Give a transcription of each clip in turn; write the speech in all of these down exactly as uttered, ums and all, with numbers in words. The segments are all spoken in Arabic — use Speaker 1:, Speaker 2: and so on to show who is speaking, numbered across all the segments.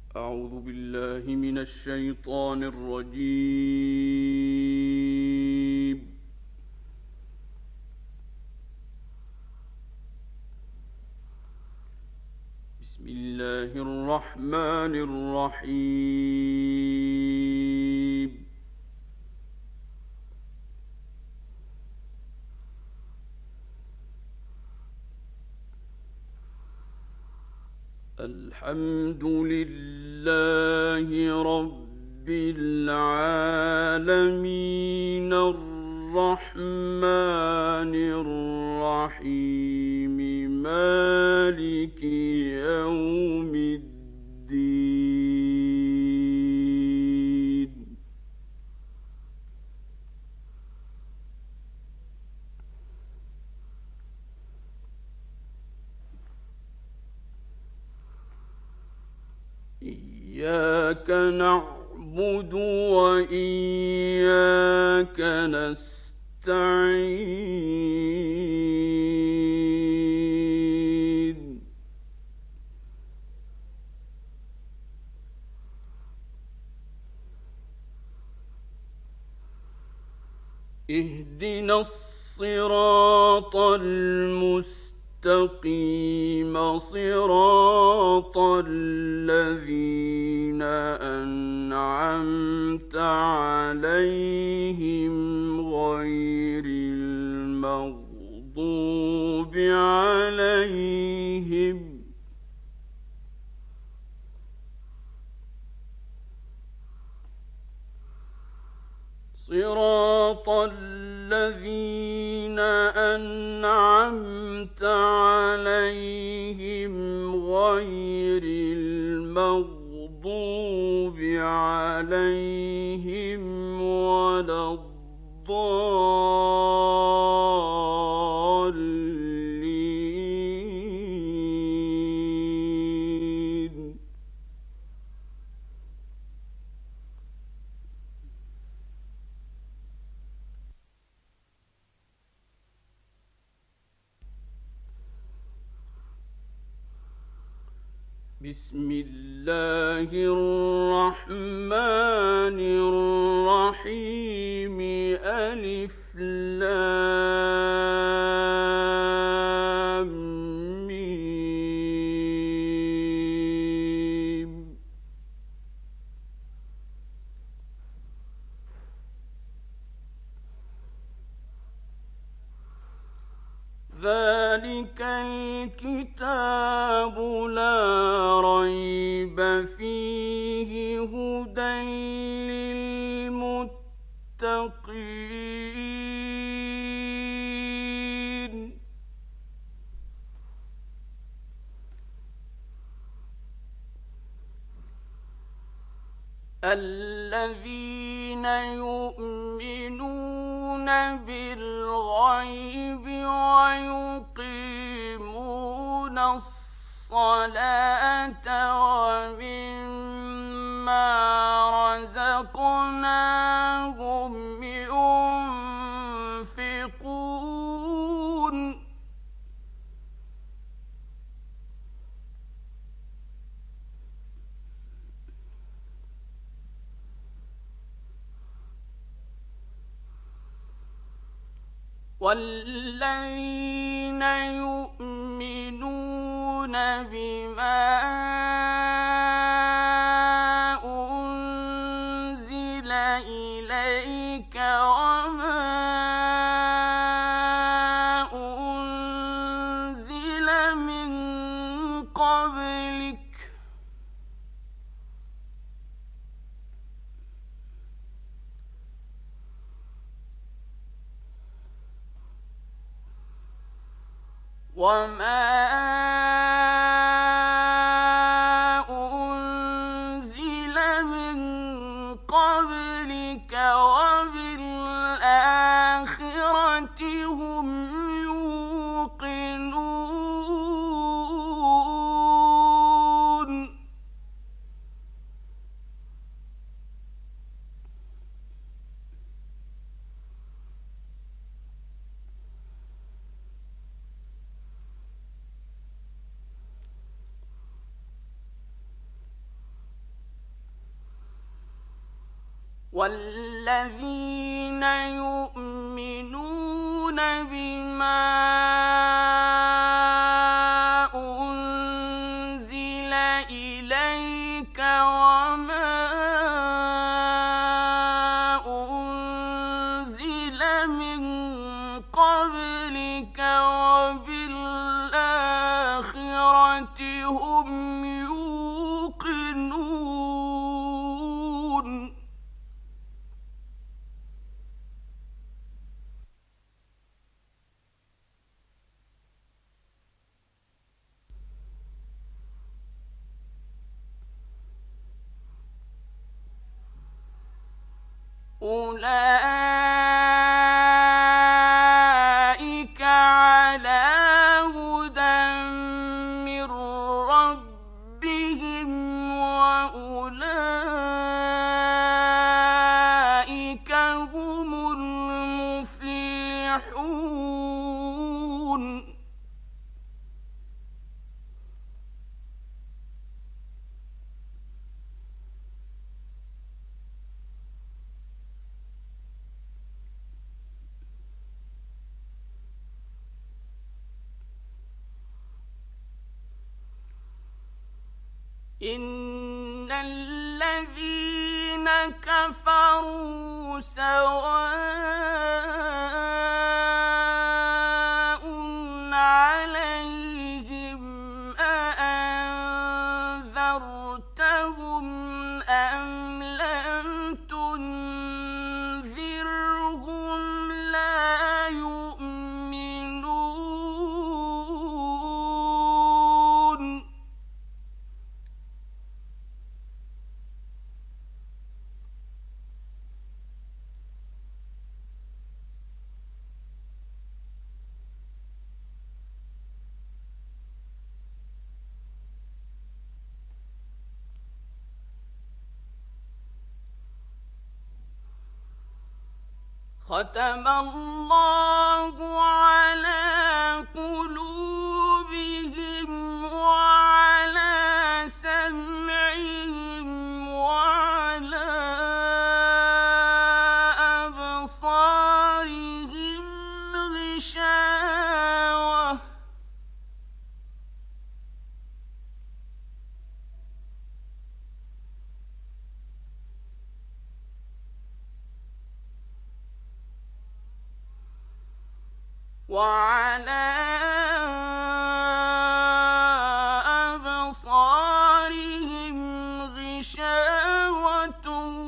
Speaker 1: أعوذ بالله من الشيطان الرجيم. بسم الله الرحمن الرحيم. الحمد لله رب العالمين الرحمن الرحيم مالك يوم الدين. إياك نعبد وإياك نستعين. اهدنا الصراط المستقيم صراط الذين أنعمت عليهم غير المغضوب عليهم صراط الذين أنعمت عليهم غير المغضوب عليهم ولا الضالين. بسم الله الرحمن الرحيم. ألف لام ميم. ذلك الكتاب لا ريب فيه هدى للمتقين. الذين يؤمنون بالغيب ويقيمون الصلاة ومما رزقناهم ينفقون. والذين يؤمنون بما أنزل إليك وما أنزل من قبلك وما أنزل من قبلك وبالآخرة هم يوقنون. والذين يؤمنون بما أنزل إليك وما أنزل من قبلك وبالآخرة هم يوقنون أولئك على هدى من ربهم وأولئك هم المفلحون إن الذين كفروا سواء عليهم أأنذرتهم أم لم تنذرهم لا يؤمنون ختم الله على قلوبهم وعلى سمعهم وعلى أبصارهم غشاوة وعلى أبصارهم غشاوة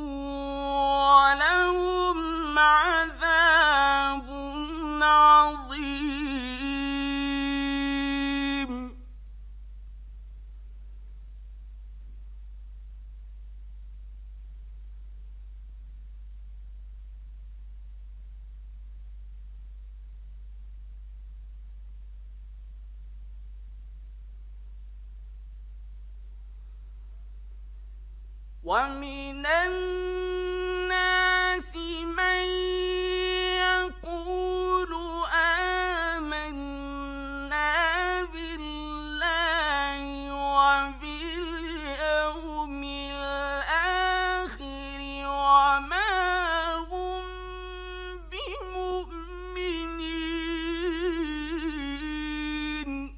Speaker 1: ولهم عذاب عظيم ومن الناس من يقول آمنا بالله وباليوم الآخر وما هم بمؤمنين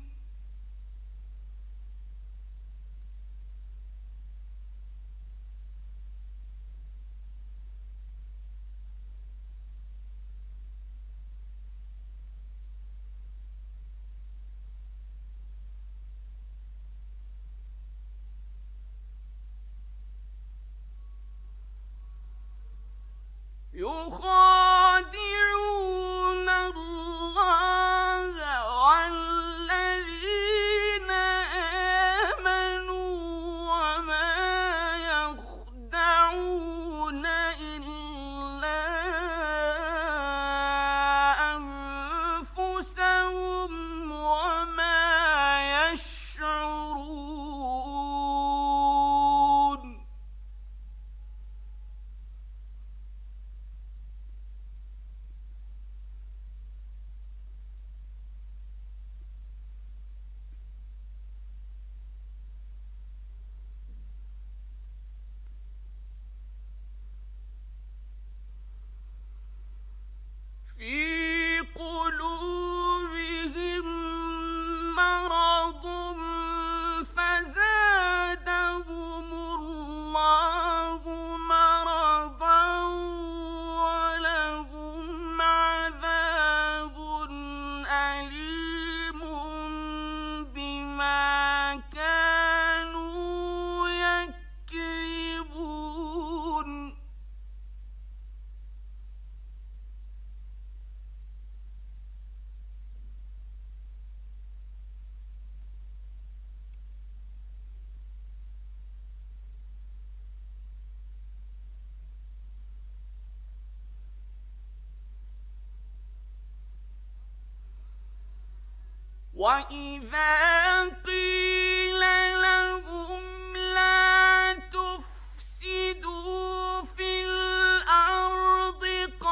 Speaker 1: وَإِذَا قِيلَ لَهُمْ لَا تُفْسِدُوا فِي الْأَرْضِ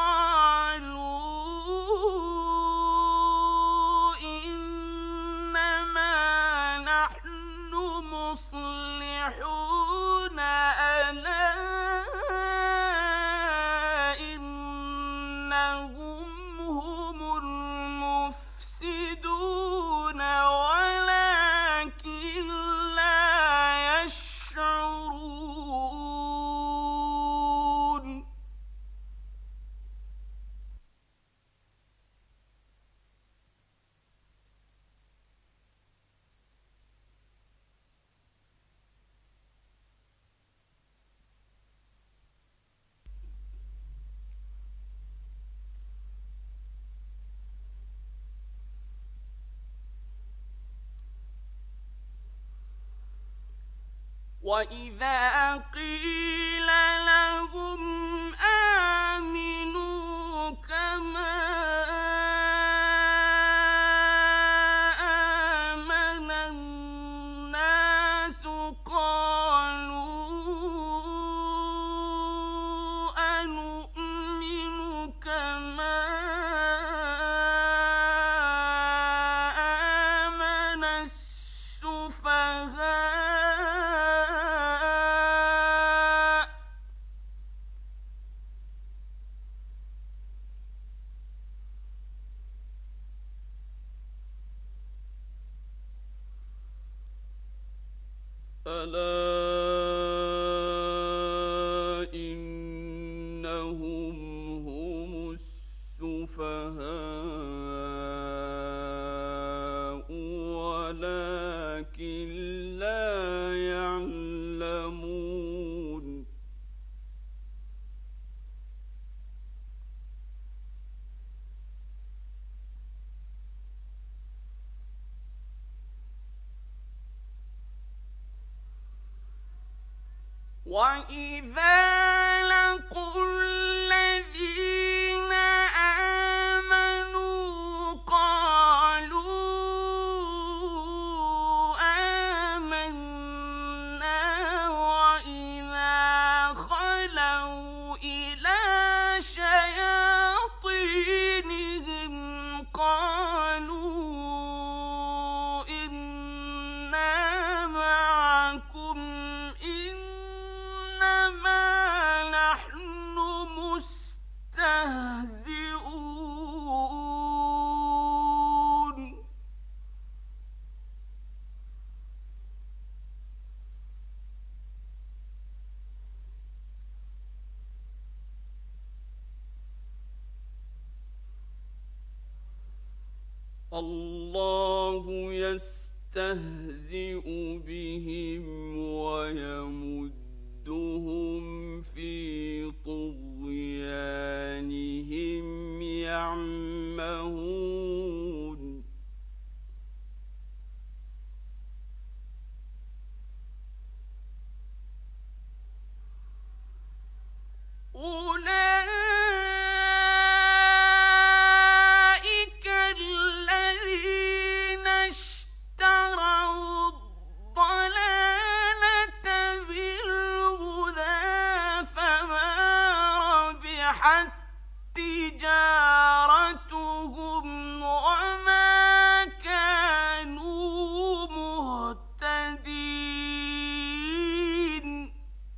Speaker 1: قَالُوا إِنَّمَا نَحْنُ مُصْلِحُونَ أَلَا إِنَّهُمْ هُمُ الْمُفْسِدُونَ وَلَكِنْ لَا يَشْعُرُونَ. وَإِذَا قِيلَ لَهُمْ آمِنُوا كَمَا آمَنَ النَّاسُ قَالُوا أَنُؤْمِنُ كَمَا آمَنَ السُّفَهَاءُ. أَلَا إِنَّهُمْ هُمُ السُّفَهَاءُ وَلَكِنْ لَا يَعْلَمُونَ. وَإِذَا لَقُوا الَّذِينَ آمَنُوا قَالُوا آمَنَّا وَإِذَا خَلَوْا إِلَىٰ شَيَاطِينِهِمْ قَالُوا إِنَّا مَعَكُمْ إِنَّمَا نَحْنُ مُسْتَهْزِئُونَ. اللَّهُ يَسْتَهْزِئُ بِهِمْ وَيَمُدُّهُمْ فِي طُغْيَانِهِمْ يَعْمَهُونَ. أُولَٰئِكَ الَّذِينَ اشْتَرَوُا الضَّلَالَةَ بِالْهُدَىٰ فَمَا رَبِحَت تِّجَارَتُهُمْ وَمَا كَانُوا مُهْتَدِينَ.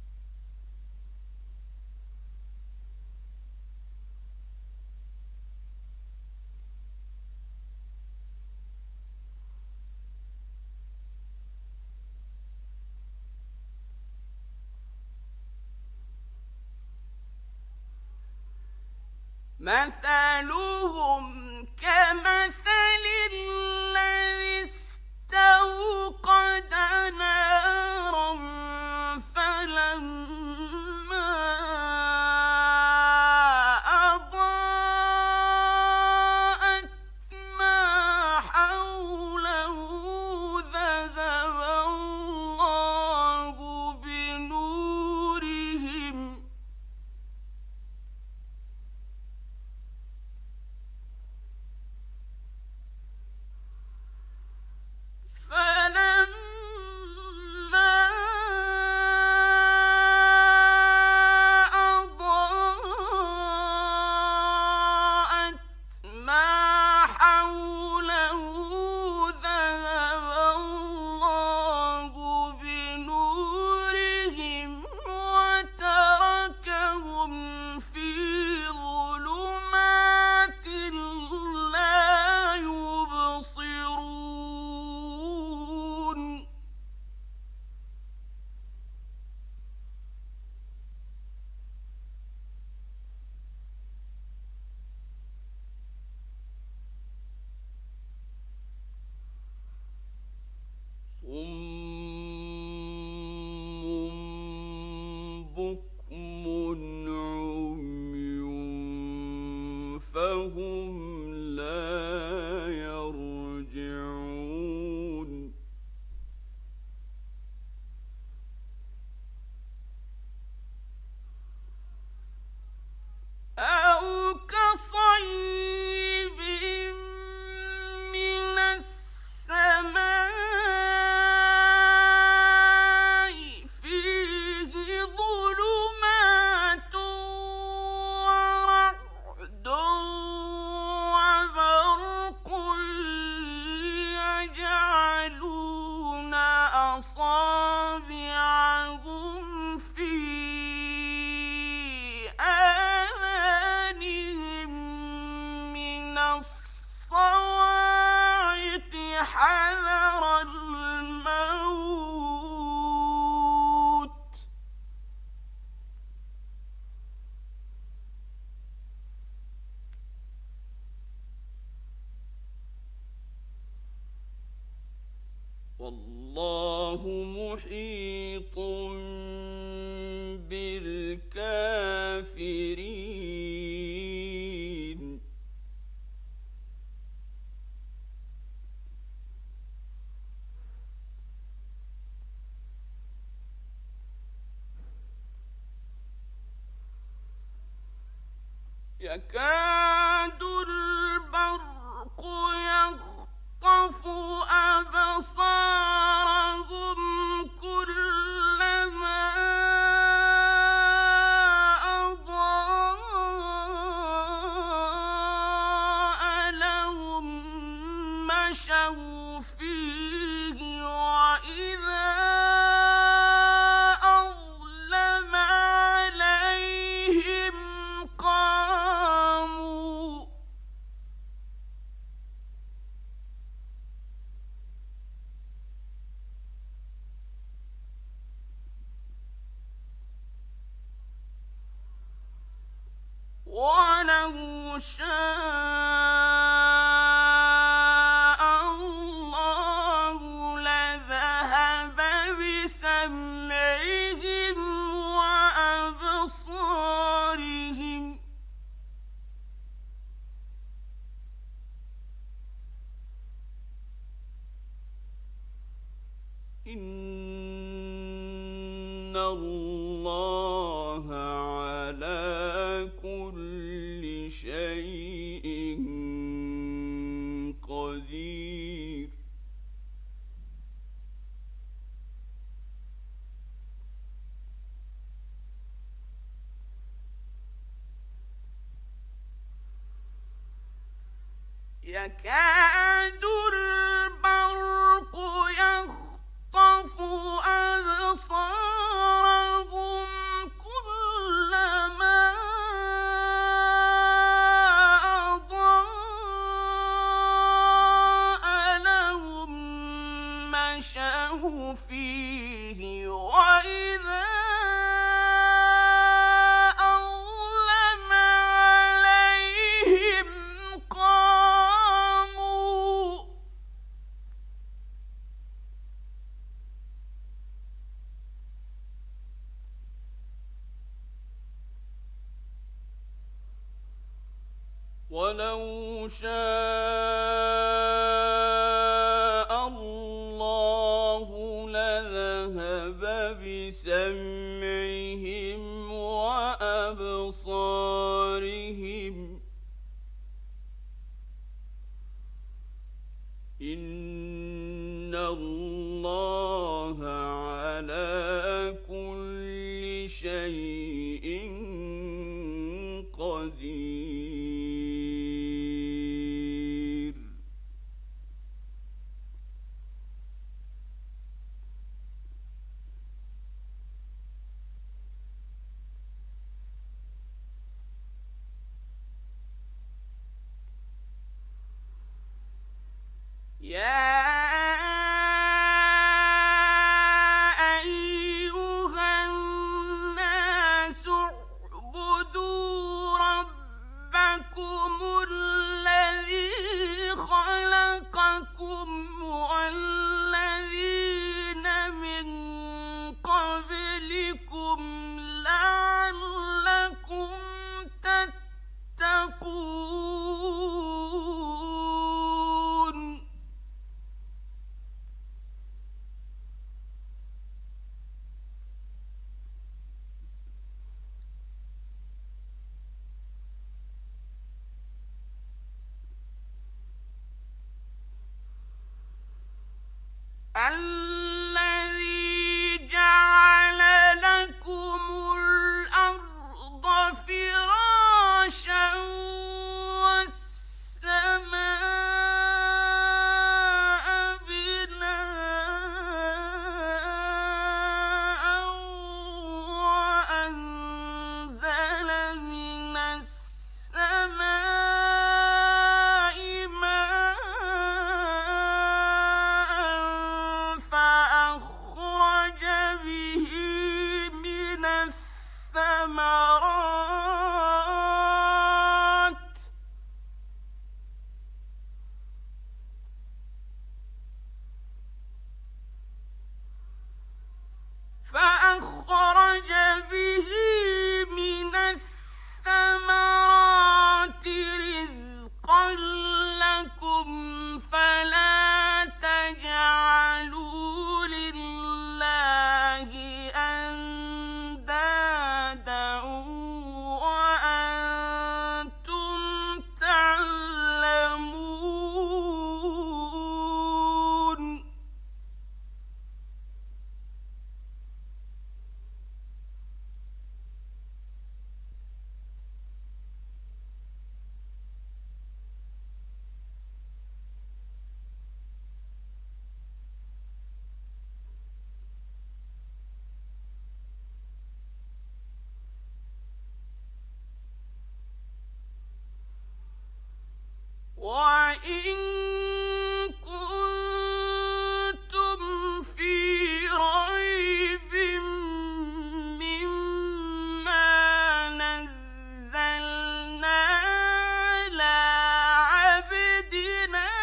Speaker 1: مَثَلُهُمْ كَمَثَلِ الَّذِي اسْتَوْقَدَ نَارًا فَلَمَّا أَضَاءَتْ مَا حَوْلَهُ ذَهَبَ اللَّهُ بِنُورِهِمْ بكم عمي فهم لا يرجعون أو كصيب من السماء فيه ظلمات ورعد وبرق يجعلون أصابعهم في آذانهم من الصواعق حذر الموت والله محيط بالكافرين يكاد البرق يخطف أبصارهم كلما أضاء لهم مشوا فيه وإذا أظلم عليهم قاموا ولو شاء الله لذهب بسمعهم وأبصارهم إن الله على كل شيء قدير يكاد البرق يخطف أبصارهم كلما أضاء لهم مشوا فيه وإذا أظلم عليهم قاموا ولو شاء الله لذهب بسمعهم وأبصارهم إن الله على كل شيء قدير يا أيها الناس الذي جعل لكم الأرض فراشا والسماء بناء وأنزل من السماء ماء فأخرج به من الثمرات فأخرج به من الثمرات رزقا لكم فلا تجعلوا لله أندادا وأنتم تعلمون وإن كنتم في ريب مما نزلنا على عبدنا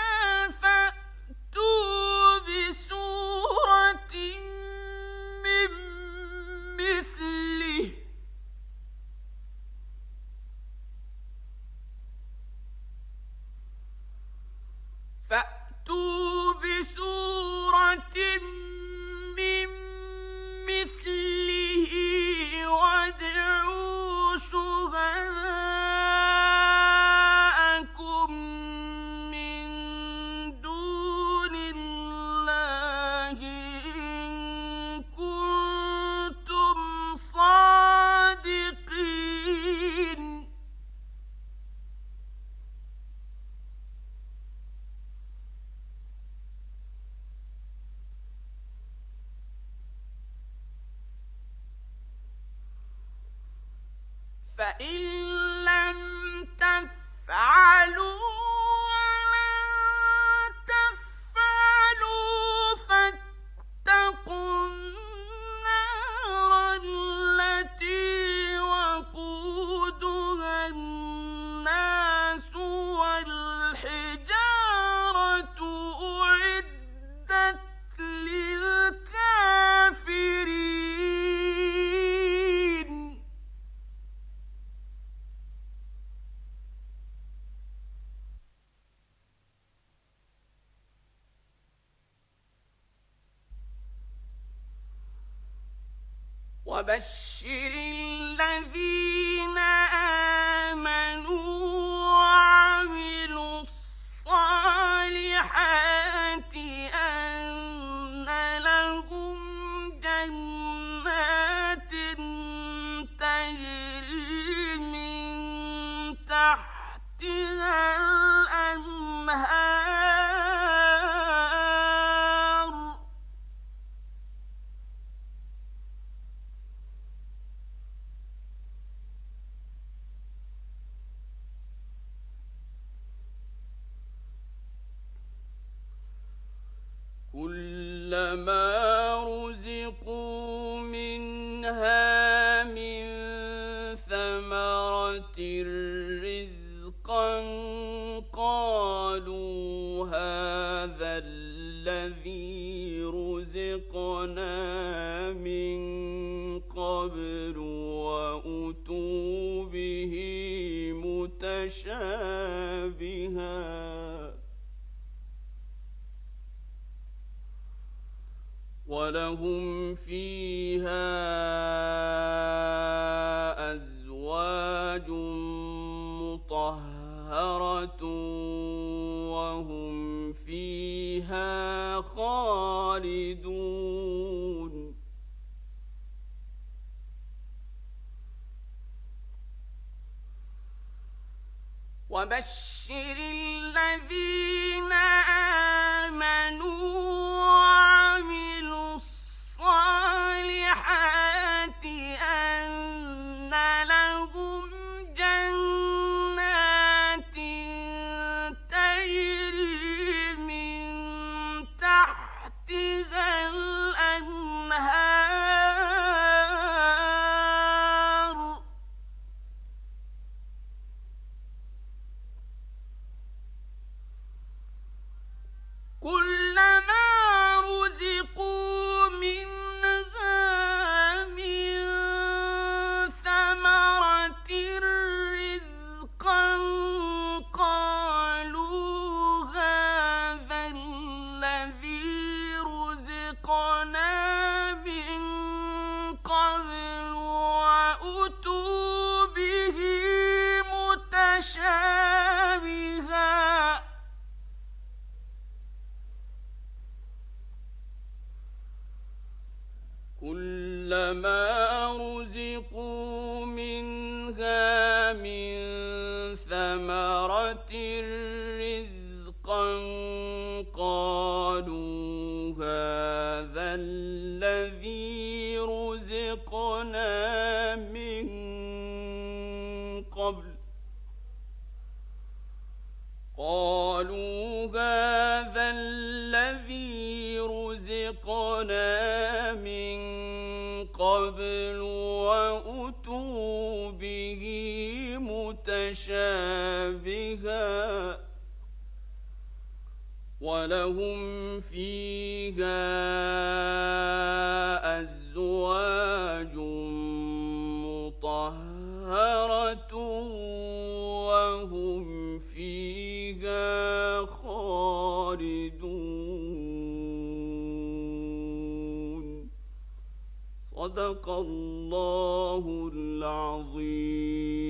Speaker 1: فأتوا بسورة من مثله فأتوا بسورة من مثله وادعوا شهداءكم من دون الله إن كنتم صادقين فإن لم تفعلوا ولن تفعلوا فاتقوا النار التي وقودها الناس والحجارة أعدت للكافرين وبشر الذين آمنوا وعملوا الصالحات أن لهم جنات تجري من تحتها الأنهار كلما رزقوا منها من ثمرة رزقا قالوا هذا الذي رزقنا من قبل وأتوا به متشابها ولهم فيها أزواج مطهرة وهم فيها خالدون وبشر الذين آمنوا وعملوا الصالحات أن لهم جنات تجري من تحتها الأنهار كلما رزقوا منها من ثمرة رزقا قالوا هذا الذي رزقنا من قبل وأتوا به متشابها كلما رزقوا منها من ثمرة رزقا قالوا هذا الذي رزقنا من قبل قالوا هذا الذي رزقنا من قبل وأتوا به متشابها ولهم فيها أزواج مطهرة وهم فيها خالدون صدق الله العظيم.